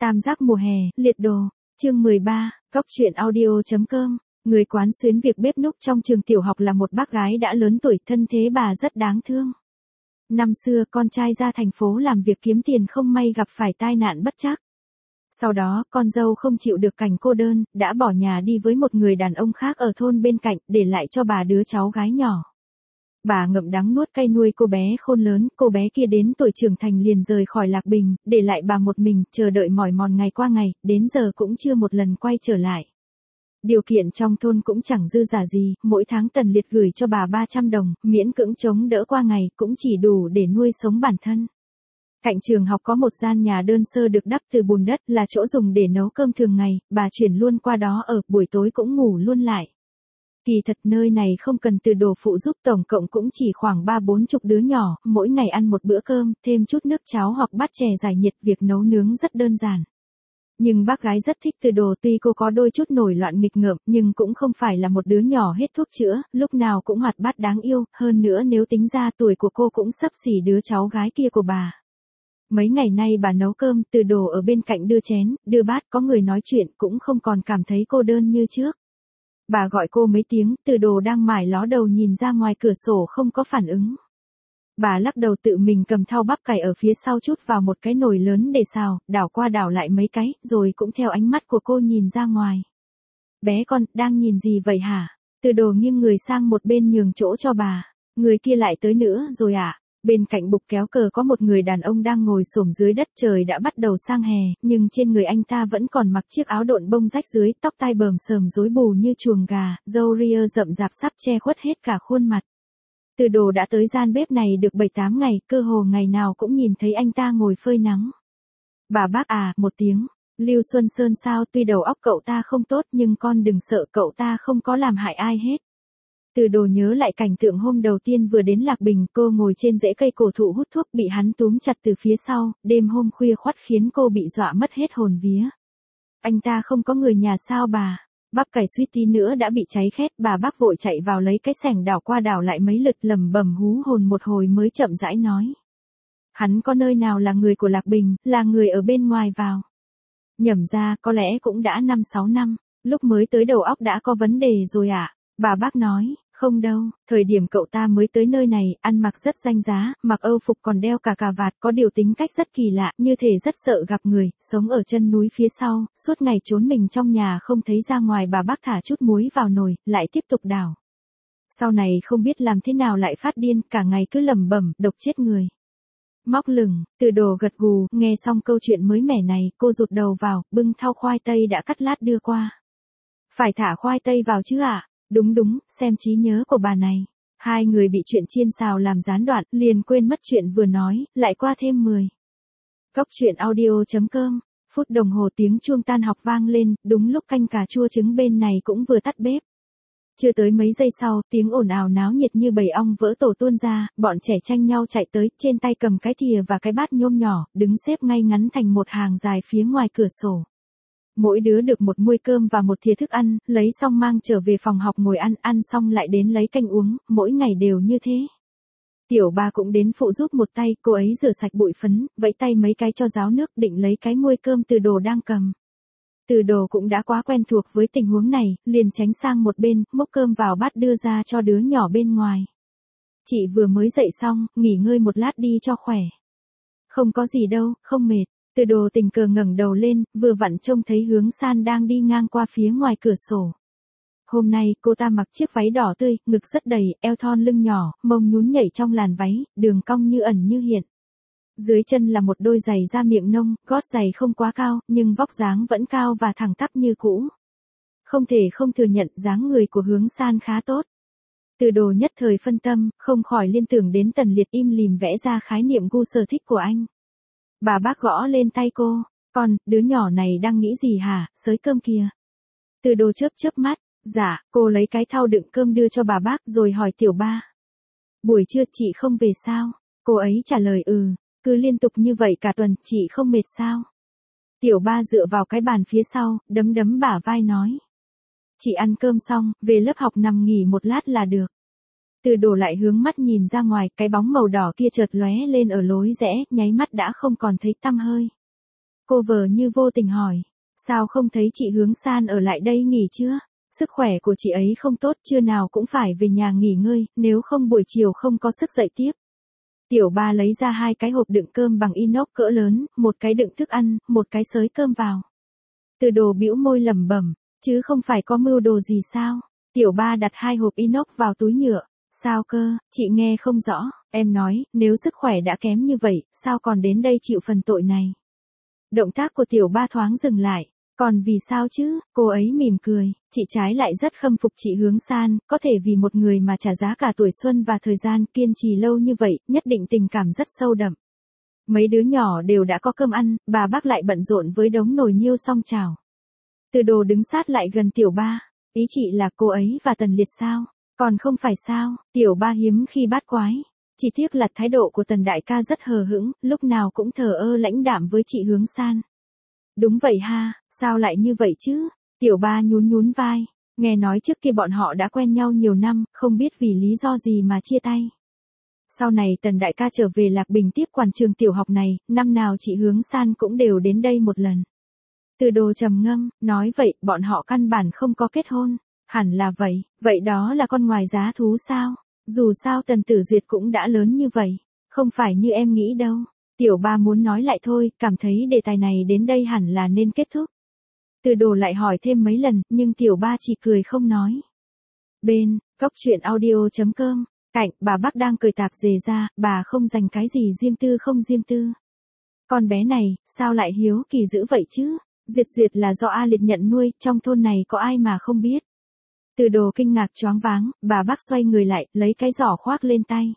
Tam giác mùa hè, liệt đồ. Chương 13, Góc truyện audio.com. Người quán xuyến việc bếp núc trong trường tiểu học là một bác gái đã lớn tuổi, thân thế bà rất đáng thương. Năm xưa con trai ra thành phố làm việc kiếm tiền, không may gặp phải tai nạn bất trắc. Sau đó, con dâu không chịu được cảnh cô đơn, đã bỏ nhà đi với một người đàn ông khác ở thôn bên cạnh, để lại cho bà đứa cháu gái nhỏ. Bà ngậm đắng nuốt cay nuôi cô bé khôn lớn, cô bé kia đến tuổi trưởng thành liền rời khỏi Lạc Bình, để lại bà một mình, chờ đợi mỏi mòn ngày qua ngày, đến giờ cũng chưa một lần quay trở lại. Điều kiện trong thôn cũng chẳng dư giả gì, mỗi tháng Tần Liệt gửi cho bà 300 đồng, miễn cưỡng chống đỡ qua ngày, cũng chỉ đủ để nuôi sống bản thân. Cạnh trường học có một gian nhà đơn sơ được đắp từ bùn đất, là chỗ dùng để nấu cơm thường ngày, bà chuyển luôn qua đó ở, buổi tối cũng ngủ luôn lại. Kỳ thật nơi này không cần từ đồ phụ giúp, tổng cộng cũng chỉ khoảng 30-40 đứa nhỏ, mỗi ngày ăn một bữa cơm, thêm chút nước cháo hoặc bát chè giải nhiệt, việc nấu nướng rất đơn giản. Nhưng bác gái rất thích Từ Đồ, tuy cô có đôi chút nổi loạn nghịch ngợm, nhưng cũng không phải là một đứa nhỏ hết thuốc chữa, lúc nào cũng hoạt bát đáng yêu, hơn nữa nếu tính ra tuổi của cô cũng xấp xỉ đứa cháu gái kia của bà. Mấy ngày nay bà nấu cơm, Từ Đồ ở bên cạnh đưa chén, đưa bát, có người nói chuyện, cũng không còn cảm thấy cô đơn như trước. Bà gọi cô mấy tiếng, Từ Đồ đang mải ló đầu nhìn ra ngoài cửa sổ không có phản ứng. Bà lắc đầu tự mình cầm thau bắp cải ở phía sau chút vào một cái nồi lớn để xào, đảo qua đảo lại mấy cái, rồi cũng theo ánh mắt của cô nhìn ra ngoài. Bé con, đang nhìn gì vậy hả? Từ Đồ nghiêng người sang một bên nhường chỗ cho bà. Người kia lại tới nữa rồi à? Bên cạnh bục kéo cờ có một người đàn ông đang ngồi xổm dưới đất, trời đã bắt đầu sang hè, nhưng trên người anh ta vẫn còn mặc chiếc áo độn bông rách dưới, tóc tai bờm sờm rối bù như chuồng gà, râu ria rậm rạp sắp che khuất hết cả khuôn mặt. Từ Đồ đã tới gian bếp này được 7-8 ngày, cơ hồ ngày nào cũng nhìn thấy anh ta ngồi phơi nắng. Bà bác à, một tiếng. Lưu Xuân Sơn sao, tuy đầu óc cậu ta không tốt nhưng con đừng sợ, cậu ta không có làm hại ai hết. Từ Đồ nhớ lại cảnh tượng hôm đầu tiên vừa đến Lạc Bình, cô ngồi trên rễ cây cổ thụ hút thuốc, bị hắn túm chặt từ phía sau, đêm hôm khuya khoắt khiến cô bị dọa mất hết hồn vía. Anh ta không có người nhà sao bà? Bắp cải suýt tí nữa đã bị cháy khét, bà bác vội chạy vào lấy cái xẻng đảo qua đảo lại mấy lượt, lẩm bẩm hú hồn một hồi mới chậm rãi nói. Hắn có nơi nào là người của Lạc Bình, là người ở bên ngoài vào. Nhẩm ra, có lẽ cũng đã 5-6 năm, lúc mới tới đầu óc đã có vấn đề rồi ạ. Bà bác nói, không đâu, thời điểm cậu ta mới tới nơi này, ăn mặc rất danh giá, mặc âu phục còn đeo cả cà vạt, có điều tính cách rất kỳ lạ, như thể rất sợ gặp người, sống ở chân núi phía sau, suốt ngày trốn mình trong nhà không thấy ra ngoài. Bà bác thả chút muối vào nồi, lại tiếp tục đảo. Sau này không biết làm thế nào lại phát điên, cả ngày cứ lẩm bẩm, độc chết người. Móc lửng, Từ Đồ gật gù, nghe xong câu chuyện mới mẻ này, cô rụt đầu vào, bưng thau khoai tây đã cắt lát đưa qua. Phải thả khoai tây vào chứ ạ? Đúng, xem trí nhớ của bà này. Hai người bị chuyện chiên xào làm gián đoạn, liền quên mất chuyện vừa nói, lại qua thêm 10. Góc truyện audio.com. Phút đồng hồ tiếng chuông tan học vang lên, đúng lúc canh cà chua trứng bên này cũng vừa tắt bếp. Chưa tới mấy giây sau, tiếng ồn ào náo nhiệt như bầy ong vỡ tổ tuôn ra, bọn trẻ tranh nhau chạy tới, trên tay cầm cái thìa và cái bát nhôm nhỏ, đứng xếp ngay ngắn thành một hàng dài phía ngoài cửa sổ. Mỗi đứa được một muôi cơm và một thìa thức ăn, lấy xong mang trở về phòng học ngồi ăn, ăn xong lại đến lấy canh uống, mỗi ngày đều như thế. Tiểu Ba cũng đến phụ giúp một tay, cô ấy rửa sạch bụi phấn, vẫy tay mấy cái cho ráo nước, định lấy cái muôi cơm Từ Đồ đang cầm. Từ Đồ cũng đã quá quen thuộc với tình huống này, liền tránh sang một bên, múc cơm vào bát đưa ra cho đứa nhỏ bên ngoài. Chị vừa mới dậy xong, nghỉ ngơi một lát đi cho khỏe. Không có gì đâu, không mệt. Từ Đồ tình cờ ngẩng đầu lên, vừa vặn trông thấy Hướng San đang đi ngang qua phía ngoài cửa sổ. Hôm nay, cô ta mặc chiếc váy đỏ tươi, ngực rất đầy, eo thon lưng nhỏ, mông nhún nhảy trong làn váy, đường cong như ẩn như hiện. Dưới chân là một đôi giày da miệng nông, gót giày không quá cao, nhưng vóc dáng vẫn cao và thẳng tắp như cũ. Không thể không thừa nhận dáng người của Hướng San khá tốt. Từ Đồ nhất thời phân tâm, không khỏi liên tưởng đến Tần Liệt im lìm vẽ ra khái niệm gu sở thích của anh. Bà bác gõ lên tay cô, con, đứa nhỏ này đang nghĩ gì hả, xới cơm kìa. Từ Đồ chớp mắt, dạ, cô lấy cái thau đựng cơm đưa cho bà bác rồi hỏi Tiểu Ba. Buổi trưa chị không về sao? Cô ấy trả lời cứ liên tục như vậy cả tuần, chị không mệt sao? Tiểu Ba dựa vào cái bàn phía sau, đấm bả vai nói. Chị ăn cơm xong, về lớp học nằm nghỉ một lát là được. Từ Đồ lại hướng mắt nhìn ra ngoài, cái bóng màu đỏ kia chợt lóe lên ở lối rẽ, nháy mắt đã không còn thấy tăm hơi. Cô vờ như vô tình hỏi. Sao không thấy chị Hướng San ở lại đây nghỉ chưa? Sức khỏe của chị ấy không tốt, trưa nào cũng phải về nhà nghỉ ngơi, nếu không buổi chiều không có sức dậy tiếp. Tiểu ba lấy ra 2 cái hộp đựng cơm bằng inox cỡ lớn, một cái đựng thức ăn, một cái xới cơm vào. Từ Đồ bĩu môi lẩm bẩm, chứ không phải có mưu đồ gì sao? Tiểu ba đặt 2 hộp inox vào túi nhựa. Sao cơ, chị nghe không rõ, em nói, nếu sức khỏe đã kém như vậy, sao còn đến đây chịu phần tội này? Động tác của tiểu ba thoáng dừng lại. Còn vì sao chứ, cô ấy mỉm cười, chị trái lại rất khâm phục chị Hướng San, có thể vì một người mà trả giá cả tuổi xuân và thời gian kiên trì lâu như vậy, nhất định tình cảm rất sâu đậm. Mấy đứa nhỏ đều đã có cơm ăn, bà bác lại bận rộn với đống nồi niêu song chảo. Từ Đồ đứng sát lại gần tiểu ba, ý chị là cô ấy và Tần Liệt sao? Còn không phải sao, tiểu ba hiếm khi bát quái. Chỉ tiếc là thái độ của Tần đại ca rất hờ hững, lúc nào cũng thờ ơ lãnh đạm với chị Hướng San. Đúng vậy ha, sao lại như vậy chứ? Tiểu ba nhún nhún vai, nghe nói trước kia bọn họ đã quen nhau nhiều năm, không biết vì lý do gì mà chia tay. Sau này Tần đại ca trở về Lạc Bình tiếp quản trường tiểu học này, năm nào chị Hướng San cũng đều đến đây một lần. Từ Đồ trầm ngâm, nói vậy, bọn họ căn bản không có kết hôn. Hẳn là vậy, vậy đó là con ngoài giá thú sao? Dù sao Tần Tử Duyệt cũng đã lớn như vậy, không phải như em nghĩ đâu. Tiểu ba muốn nói lại thôi, cảm thấy đề tài này đến đây hẳn là nên kết thúc. Từ Đồ lại hỏi thêm mấy lần, nhưng tiểu ba chỉ cười không nói. Bên, góc truyện audio.com, cạnh, bà bác đang cười tạp dề ra, bà không dành cái gì riêng tư không riêng tư. Con bé này, sao lại hiếu kỳ dữ vậy chứ? Duyệt Duyệt là do A Liệt nhận nuôi, trong thôn này có ai mà không biết. Từ Đồ kinh ngạc choáng váng, bà bác xoay người lại, lấy cái giỏ khoác lên tay.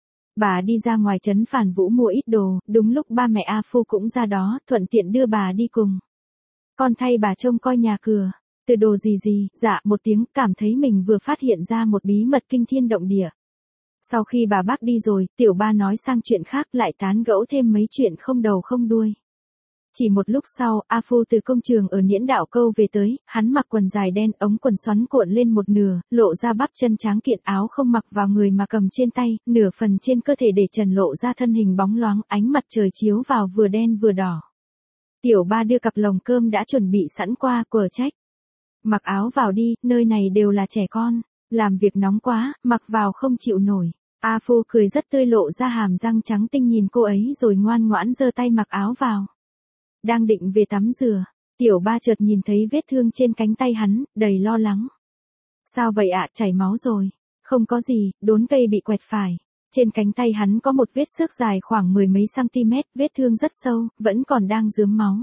Bà đi ra ngoài trấn Phản Vũ mua ít đồ, đúng lúc ba mẹ A Phu cũng ra đó, thuận tiện đưa bà đi cùng. Con thay bà trông coi nhà cửa. Từ Đồ gì, dạ một tiếng, cảm thấy mình vừa phát hiện ra một bí mật kinh thiên động địa. Sau khi bà bác đi rồi, tiểu ba nói sang chuyện khác, lại tán gẫu thêm mấy chuyện không đầu không đuôi. Chỉ một lúc sau, A Phu từ công trường ở Nhiễn Đảo Câu về tới, hắn mặc quần dài đen, ống quần xoắn cuộn lên một nửa, lộ ra bắp chân tráng kiện, áo không mặc vào người mà cầm trên tay, nửa phần trên cơ thể để trần lộ ra thân hình bóng loáng, ánh mặt trời chiếu vào vừa đen vừa đỏ. Tiểu ba đưa cặp lồng cơm đã chuẩn bị sẵn qua, quở trách. Mặc áo vào đi, nơi này đều là trẻ con, làm việc nóng quá, mặc vào không chịu nổi. A Phu cười rất tươi, lộ ra hàm răng trắng tinh nhìn cô ấy rồi ngoan ngoãn giơ tay mặc áo vào. Đang định về tắm rửa, tiểu ba chợt nhìn thấy vết thương trên cánh tay hắn, đầy lo lắng. Sao vậy ạ, chảy máu rồi? Không có gì, đốn cây bị quẹt phải. Trên cánh tay hắn có một vết xước dài khoảng 10 mấy cm, vết thương rất sâu, vẫn còn đang rướm máu.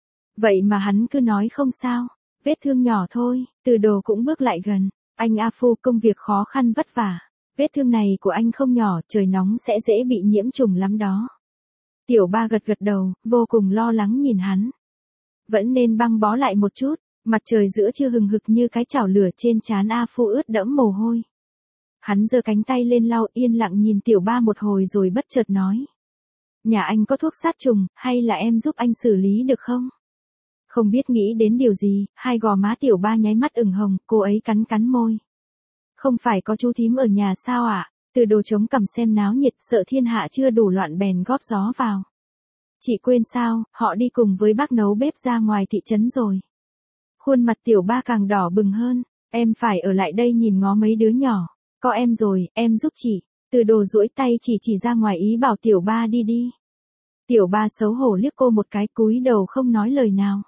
Vậy mà hắn cứ nói không sao, vết thương nhỏ thôi. Từ Đồ cũng bước lại gần. Anh A Phu, công việc khó khăn vất vả. Vết thương này của anh không nhỏ, trời nóng sẽ dễ bị nhiễm trùng lắm đó. Tiểu ba gật gật đầu, vô cùng lo lắng nhìn hắn. Vẫn nên băng bó lại một chút, mặt trời giữa trưa hừng hực như cái chảo lửa, trên trán A Phu ướt đẫm mồ hôi. Hắn giơ cánh tay lên lau, yên lặng nhìn tiểu ba một hồi rồi bất chợt nói. Nhà anh có thuốc sát trùng, hay là em giúp anh xử lý được không? Không biết nghĩ đến điều gì, hai gò má tiểu ba nháy mắt ửng hồng, cô ấy cắn cắn môi. Không phải có chú thím ở nhà sao ạ? Từ Đồ chống cằm xem náo nhiệt, sợ thiên hạ chưa đủ loạn bèn góp gió vào. Chị quên sao, họ đi cùng với bác nấu bếp ra ngoài thị trấn rồi. Khuôn mặt tiểu ba càng đỏ bừng hơn, em phải ở lại đây nhìn ngó mấy đứa nhỏ. Có em rồi, em giúp chị. Từ Đồ duỗi tay chỉ ra ngoài ý bảo tiểu ba đi đi. Tiểu ba xấu hổ liếc cô một cái, cúi đầu không nói lời nào.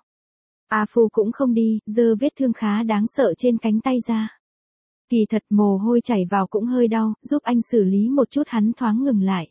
A Phu cũng không đi, giơ vết thương khá đáng sợ trên cánh tay ra. Kỳ thật mồ hôi chảy vào cũng hơi đau, giúp anh xử lý một chút. Hắn thoáng ngừng lại.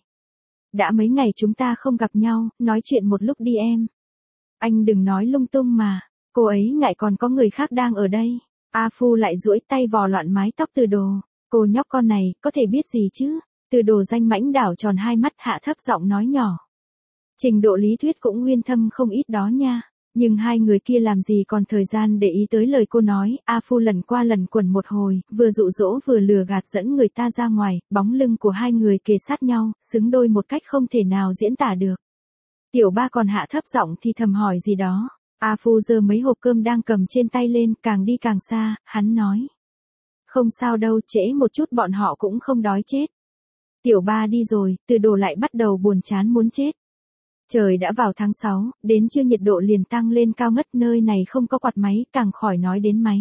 Đã mấy ngày chúng ta không gặp nhau, nói chuyện một lúc đi em. Anh đừng nói lung tung mà, cô ấy ngại còn có người khác đang ở đây. A Phu lại duỗi tay vò loạn mái tóc Từ Đồ. Cô nhóc con này, có thể biết gì chứ? Từ Đồ danh mãnh đảo tròn hai mắt, hạ thấp giọng nói nhỏ. Trình độ lý thuyết cũng uyên thâm không ít đó nha. Nhưng hai người kia làm gì còn thời gian để ý tới lời cô nói. A Phu lần qua lần quẩn một hồi, vừa dụ dỗ vừa lừa gạt dẫn người ta ra ngoài, bóng lưng của hai người kề sát nhau, xứng đôi một cách không thể nào diễn tả được. Tiểu ba còn hạ thấp giọng thì thầm hỏi gì đó. A Phu giơ mấy hộp cơm đang cầm trên tay lên, càng đi càng xa, hắn nói. Không sao đâu, trễ một chút bọn họ cũng không đói chết. Tiểu ba đi rồi, Từ Đồ lại bắt đầu buồn chán muốn chết. Trời đã vào tháng 6, đến trưa nhiệt độ liền tăng lên cao ngất, nơi này không có quạt máy, càng khỏi nói đến máy.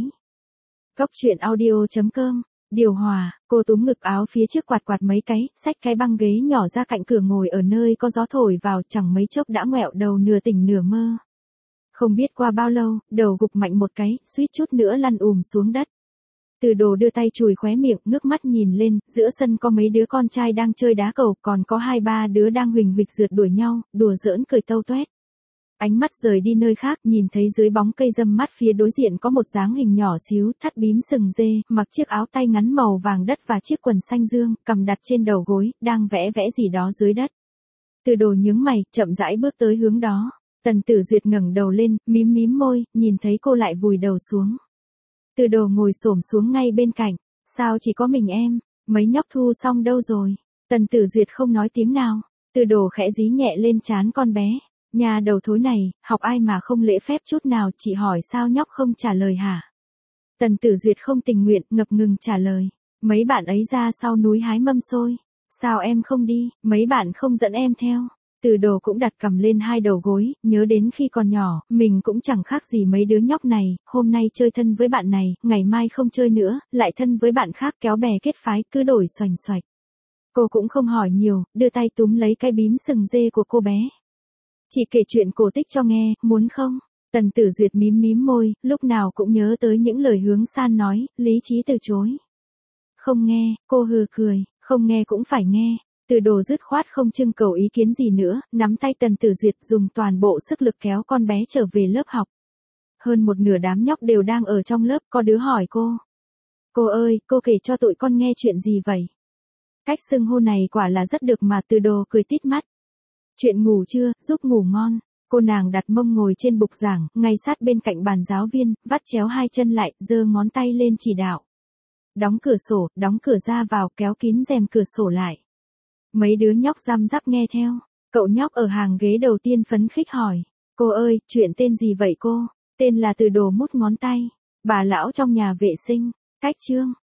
Góc truyện audio.com, điều hòa, cô túm ngực áo phía trước quạt mấy cái, xách cái băng ghế nhỏ ra cạnh cửa ngồi ở nơi có gió thổi vào, chẳng mấy chốc đã ngoẹo đầu nửa tỉnh nửa mơ. Không biết qua bao lâu, đầu gục mạnh một cái, suýt chút nữa lăn xuống đất. Từ Đồ đưa tay chùi khóe miệng, ngước mắt nhìn lên, giữa sân có mấy đứa con trai đang chơi đá cầu, còn có 2-3 đứa đang huỳnh huỵch rượt đuổi nhau, đùa giỡn cười tâu toét. Ánh mắt rời đi nơi khác, nhìn thấy dưới bóng cây râm mát phía đối diện có một dáng hình nhỏ xíu, thắt bím sừng dê, mặc chiếc áo tay ngắn màu vàng đất và chiếc quần xanh dương, cầm đặt trên đầu gối, đang vẽ gì đó dưới đất. Từ Đồ nhướng mày, chậm rãi bước tới hướng đó. Tần Tử Duyệt ngẩng đầu lên, mím môi, nhìn thấy cô lại vùi đầu xuống. Từ Đồ ngồi xổm xuống ngay bên cạnh. Sao chỉ có mình em? Mấy nhóc thu xong đâu rồi? Tần Tử Duyệt không nói tiếng nào. Từ Đồ khẽ dí nhẹ lên trán con bé. Nhà đầu thối này, học ai mà không lễ phép chút nào, chị hỏi sao nhóc không trả lời hả? Tần Tử Duyệt không tình nguyện, ngập ngừng trả lời. Mấy bạn ấy ra sau núi hái mâm xôi. Sao em không đi, mấy bạn không dẫn em theo? Từ Đồ cũng đặt cằm lên hai đầu gối, nhớ đến khi còn nhỏ, mình cũng chẳng khác gì mấy đứa nhóc này, hôm nay chơi thân với bạn này, ngày mai không chơi nữa, lại thân với bạn khác, kéo bè kết phái, cứ đổi xoành xoạch. Cô cũng không hỏi nhiều, đưa tay túm lấy cái bím sừng dê của cô bé. Chị kể chuyện cổ tích cho nghe, muốn không? Tần Tử Duyệt mím môi, lúc nào cũng nhớ tới những lời Hướng San nói, lý trí từ chối. Không nghe, cô hừ cười, không nghe cũng phải nghe. Từ Đồ dứt khoát không trưng cầu ý kiến gì nữa, nắm tay Tần Tử Duyệt dùng toàn bộ sức lực kéo con bé trở về lớp học. Hơn một nửa đám nhóc đều đang ở trong lớp, có đứa hỏi cô. Cô ơi, cô kể cho tụi con nghe chuyện gì vậy? Cách xưng hô này quả là rất được mà. Từ Đồ cười tít mắt. Chuyện ngủ trưa, giúp ngủ ngon. Cô nàng đặt mông ngồi trên bục giảng, ngay sát bên cạnh bàn giáo viên, vắt chéo hai chân lại, giơ ngón tay lên chỉ đạo. Đóng cửa sổ, đóng cửa ra vào, kéo kín rèm cửa sổ lại. Mấy đứa nhóc răm rắp nghe theo. Cậu nhóc ở hàng ghế đầu tiên phấn khích hỏi. Cô ơi, chuyện tên gì vậy cô? Tên là Từ Đồ mút ngón tay. Bà lão trong nhà vệ sinh. Cách chương.